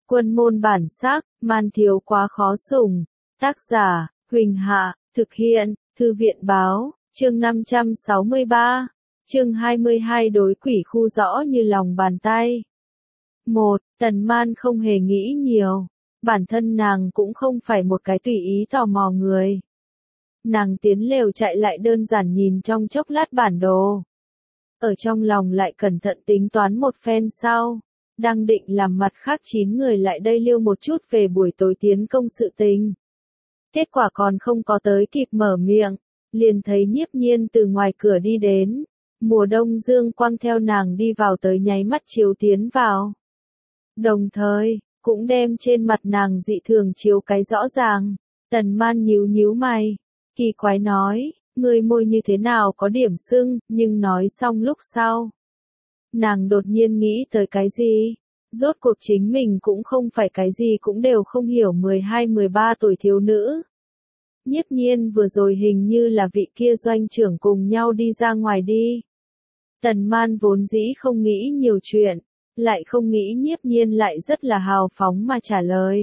Quân môn bản sắc, man thiếu quá khó sủng. Tác giả, Huỳnh Hạ, thực hiện, Thư viện báo, chương 563, chương 22 đối quỷ khu rõ như lòng bàn tay. 1. Tần Man không hề nghĩ nhiều. Bản thân nàng cũng không phải một cái tùy ý tò mò người. Nàng tiến lều chạy lại đơn giản nhìn trong chốc lát bản đồ. Ở trong lòng lại cẩn thận tính toán một phen sau. Đang định làm mặt khác 9 người lại đây liêu một chút về buổi tối tiến công sự tình. Kết quả còn không có tới kịp mở miệng, liền thấy Nhiếp Nhiên từ ngoài cửa đi đến. Mùa đông dương quang theo nàng đi vào tới nháy mắt chiếu tiến vào. Đồng thời, cũng đem trên mặt nàng dị thường chiếu cái rõ ràng. Tần Man nhíu nhíu mày, kỳ quái nói, người môi như thế nào có điểm sưng, nhưng nói xong lúc sau. Nàng đột nhiên nghĩ tới cái gì? Rốt cuộc chính mình cũng không phải cái gì cũng đều không hiểu 12-13 tuổi thiếu nữ. Nhiếp Nhiên vừa rồi hình như là vị kia doanh trưởng cùng nhau đi ra ngoài đi. Tần Man vốn dĩ không nghĩ nhiều chuyện, lại không nghĩ Nhiếp Nhiên lại rất là hào phóng mà trả lời.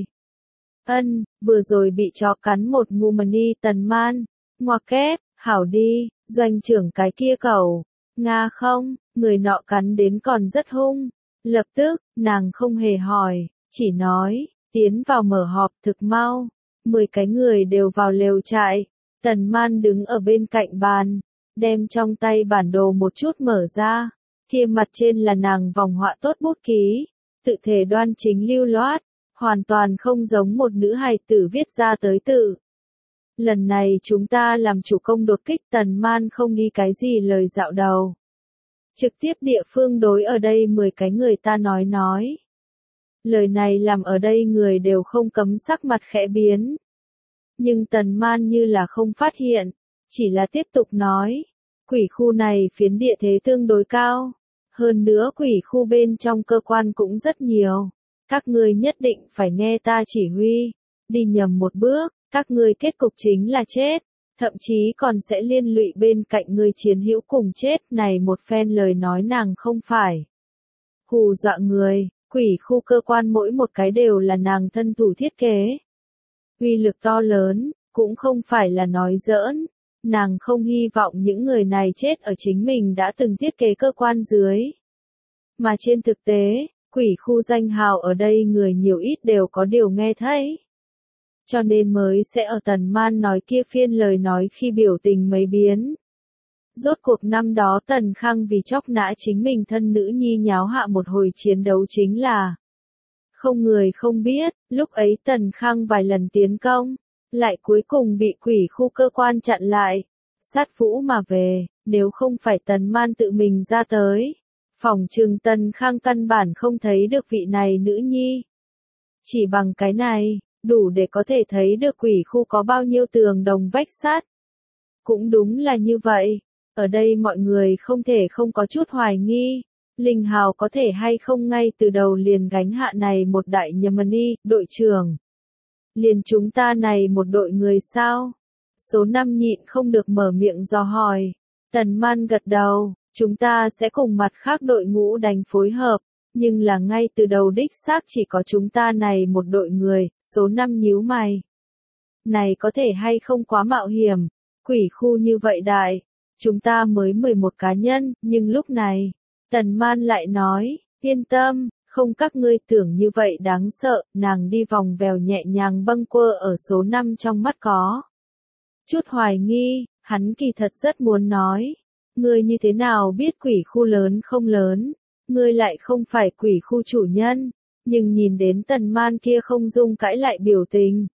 Vừa rồi bị chó cắn một ngu mà đi. Tần Man, ngoặc kép, hảo đi, doanh trưởng cái kia cẩu, Nga không, người nọ cắn đến còn rất hung. Lập tức, nàng không hề hỏi, chỉ nói, tiến vào mở họp thực mau. 10 cái người đều vào lều trại. Tần Man đứng ở bên cạnh bàn, đem trong tay bản đồ một chút mở ra. Kia mặt trên là nàng vòng họa tốt bút ký, tự thể đoan chính lưu loát, hoàn toàn không giống một nữ hài tử viết ra tới tự. Lần này chúng ta làm chủ công đột kích. Tần Man không đi cái gì lời dạo đầu. Trực tiếp địa phương đối ở đây 10 cái người ta nói. Lời này làm ở đây người đều không cấm sắc mặt khẽ biến. Nhưng Tần Man như là không phát hiện, chỉ là tiếp tục nói. Quỷ khu này phiến địa thế tương đối cao. Hơn nữa quỷ khu bên trong cơ quan cũng rất nhiều. Các ngươi nhất định phải nghe ta chỉ huy. Đi nhầm một bước, các ngươi kết cục chính là chết. Thậm chí còn sẽ liên lụy bên cạnh người chiến hữu cùng chết. Này một phen lời nói nàng không phải hù dọa người. Quỷ khu cơ quan mỗi một cái đều là nàng thân thủ thiết kế. Uy lực to lớn, cũng không phải là nói giỡn. Nàng không hy vọng những người này chết ở chính mình đã từng thiết kế cơ quan dưới. Mà trên thực tế, quỷ khu danh hào ở đây người nhiều ít đều có điều nghe thấy. Cho nên mới sẽ ở Tần Man nói kia phiên lời nói khi biểu tình mấy biến. Rốt cuộc năm đó Tần Khang vì chóc nã chính mình thân nữ nhi nháo hạ một hồi chiến đấu chính là không người không biết, lúc ấy Tần Khang vài lần tiến công, lại cuối cùng bị quỷ khu cơ quan chặn lại, sát vũ mà về. Nếu không phải Tần Man tự mình ra tới, phỏng chừng Tần Khang căn bản không thấy được vị này nữ nhi. Chỉ bằng cái này, đủ để có thể thấy được quỷ khu có bao nhiêu tường đồng vách sắt. Cũng đúng là như vậy, ở đây mọi người không thể không có chút hoài nghi. Linh Hào có thể hay không ngay từ đầu liền gánh hạ này một đại Yemeni, đội trưởng. Liền chúng ta này một đội người sao? Số 5 nhịn không được mở miệng dò hỏi. Tần Man gật đầu, chúng ta sẽ cùng mặt khác đội ngũ đánh phối hợp, nhưng là ngay từ đầu đích xác chỉ có chúng ta này một đội người. Số 5 nhíu mày. Này có thể hay không quá mạo hiểm, quỷ khu như vậy đại, chúng ta mới 11 cá nhân, nhưng lúc này, Tần Man lại nói, yên tâm, không các ngươi tưởng như vậy đáng sợ. Nàng đi vòng vèo nhẹ nhàng bâng quơ ở số 5 trong mắt có chút hoài nghi. Hắn kỳ thật rất muốn nói, ngươi như thế nào biết quỷ khu lớn không lớn, ngươi lại không phải quỷ khu chủ nhân. Nhưng nhìn đến Tần Man kia không dung cãi lại biểu tình,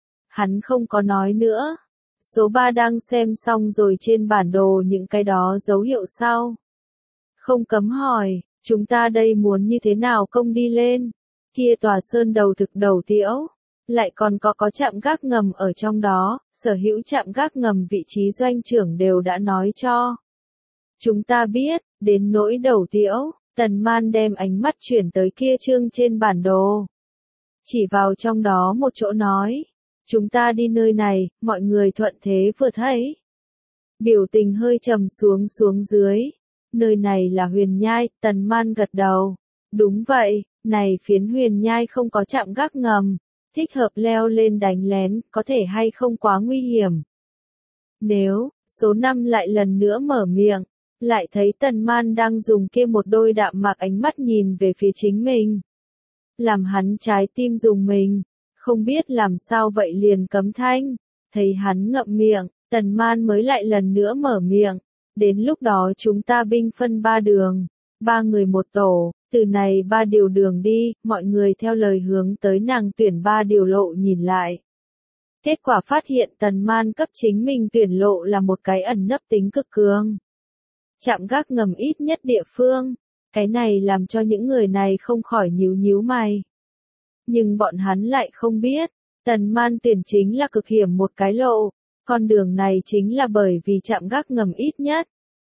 hắn không có nói nữa. Số 3 đang xem xong rồi trên bản đồ những cái đó dấu hiệu sau. Không cấm hỏi, chúng ta đây muốn như thế nào công đi lên? Kia tòa sơn đầu thực đầu tiễu, lại còn có trạm gác ngầm ở trong đó. Sở hữu trạm gác ngầm vị trí doanh trưởng đều đã nói cho chúng ta biết. Đến nỗi đầu tiễu, Tần Man đem ánh mắt chuyển tới kia chương trên bản đồ, chỉ vào trong đó một chỗ nói, chúng ta đi nơi này. Mọi người thuận thế vừa thấy, biểu tình hơi trầm xuống dưới. Nơi này là Huyền Nhai. Tần Man gật đầu, đúng vậy, này phiến huyền nhai không có trạm gác ngầm, thích hợp leo lên đánh lén, có thể hay không quá nguy hiểm. Nếu, số 5 lại lần nữa mở miệng, lại thấy Tần Man đang dùng kia một đôi đạm mạc ánh mắt nhìn về phía chính mình. Làm hắn trái tim rùng mình, không biết làm sao vậy liền cấm thanh, thấy hắn ngậm miệng, Tần Man mới lại lần nữa mở miệng, đến lúc đó chúng ta binh phân 3 đường, 3 người một tổ, từ này 3 điều đường đi, mọi người theo lời hướng tới nàng tuyển 3 điều lộ nhìn lại. Kết quả phát hiện Tần Man cấp chính mình tuyển lộ là một cái ẩn nấp tính cực cường. Trạm gác ngầm ít nhất địa phương, cái này làm cho những người này không khỏi nhíu nhíu mày. Nhưng bọn hắn lại không biết, Tần Man tuyển chính là cực hiểm một cái lộ, con đường này chính là bởi vì trạm gác ngầm ít nhất,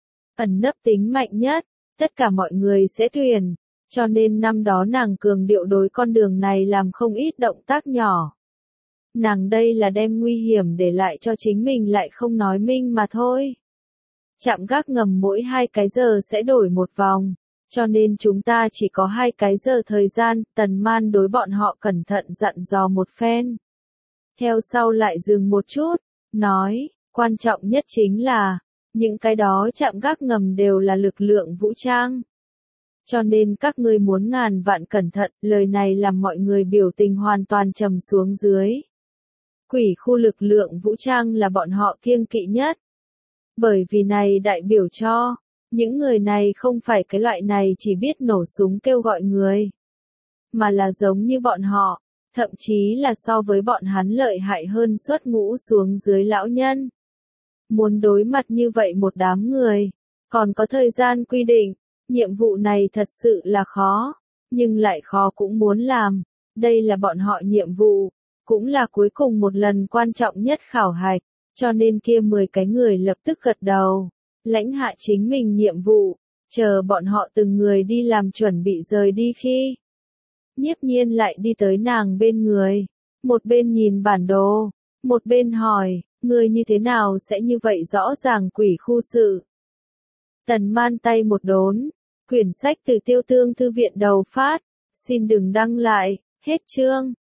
ẩn nấp tính mạnh nhất, tất cả mọi người sẽ tuyển, cho nên năm đó nàng cường điệu đối con đường này làm không ít động tác nhỏ. Nàng đây là đem nguy hiểm để lại cho chính mình lại không nói minh mà thôi. Trạm gác ngầm mỗi 2 cái giờ sẽ đổi một vòng, cho nên chúng ta chỉ có 2 cái giờ thời gian, Tần Man đối bọn họ cẩn thận dặn dò một phen. Theo sau lại dừng một chút, nói, quan trọng nhất chính là, những cái đó trạm gác ngầm đều là lực lượng vũ trang. Cho nên các ngươi muốn ngàn vạn cẩn thận, lời này làm mọi người biểu tình hoàn toàn trầm xuống dưới. Quỷ khu lực lượng vũ trang là bọn họ kiêng kỵ nhất. Bởi vì này đại biểu cho, những người này không phải cái loại này chỉ biết nổ súng kêu gọi người, mà là giống như bọn họ, thậm chí là so với bọn hắn lợi hại hơn xuất ngũ xuống dưới lão nhân. Muốn đối mặt như vậy một đám người, còn có thời gian quy định, nhiệm vụ này thật sự là khó, nhưng lại khó cũng muốn làm, đây là bọn họ nhiệm vụ, cũng là cuối cùng một lần quan trọng nhất khảo hạch, cho nên kia 10 cái người lập tức gật đầu, lãnh hạ chính mình nhiệm vụ, chờ bọn họ từng người đi làm chuẩn bị rời đi khi. Nhiếp Nhiên lại đi tới nàng bên người, một bên nhìn bản đồ, một bên hỏi, người như thế nào sẽ như vậy rõ ràng quỷ khu sự. Tần Man tay một đốn, quyển sách từ Tiêu Tương thư viện đầu phát, xin đừng đăng lại, hết chương.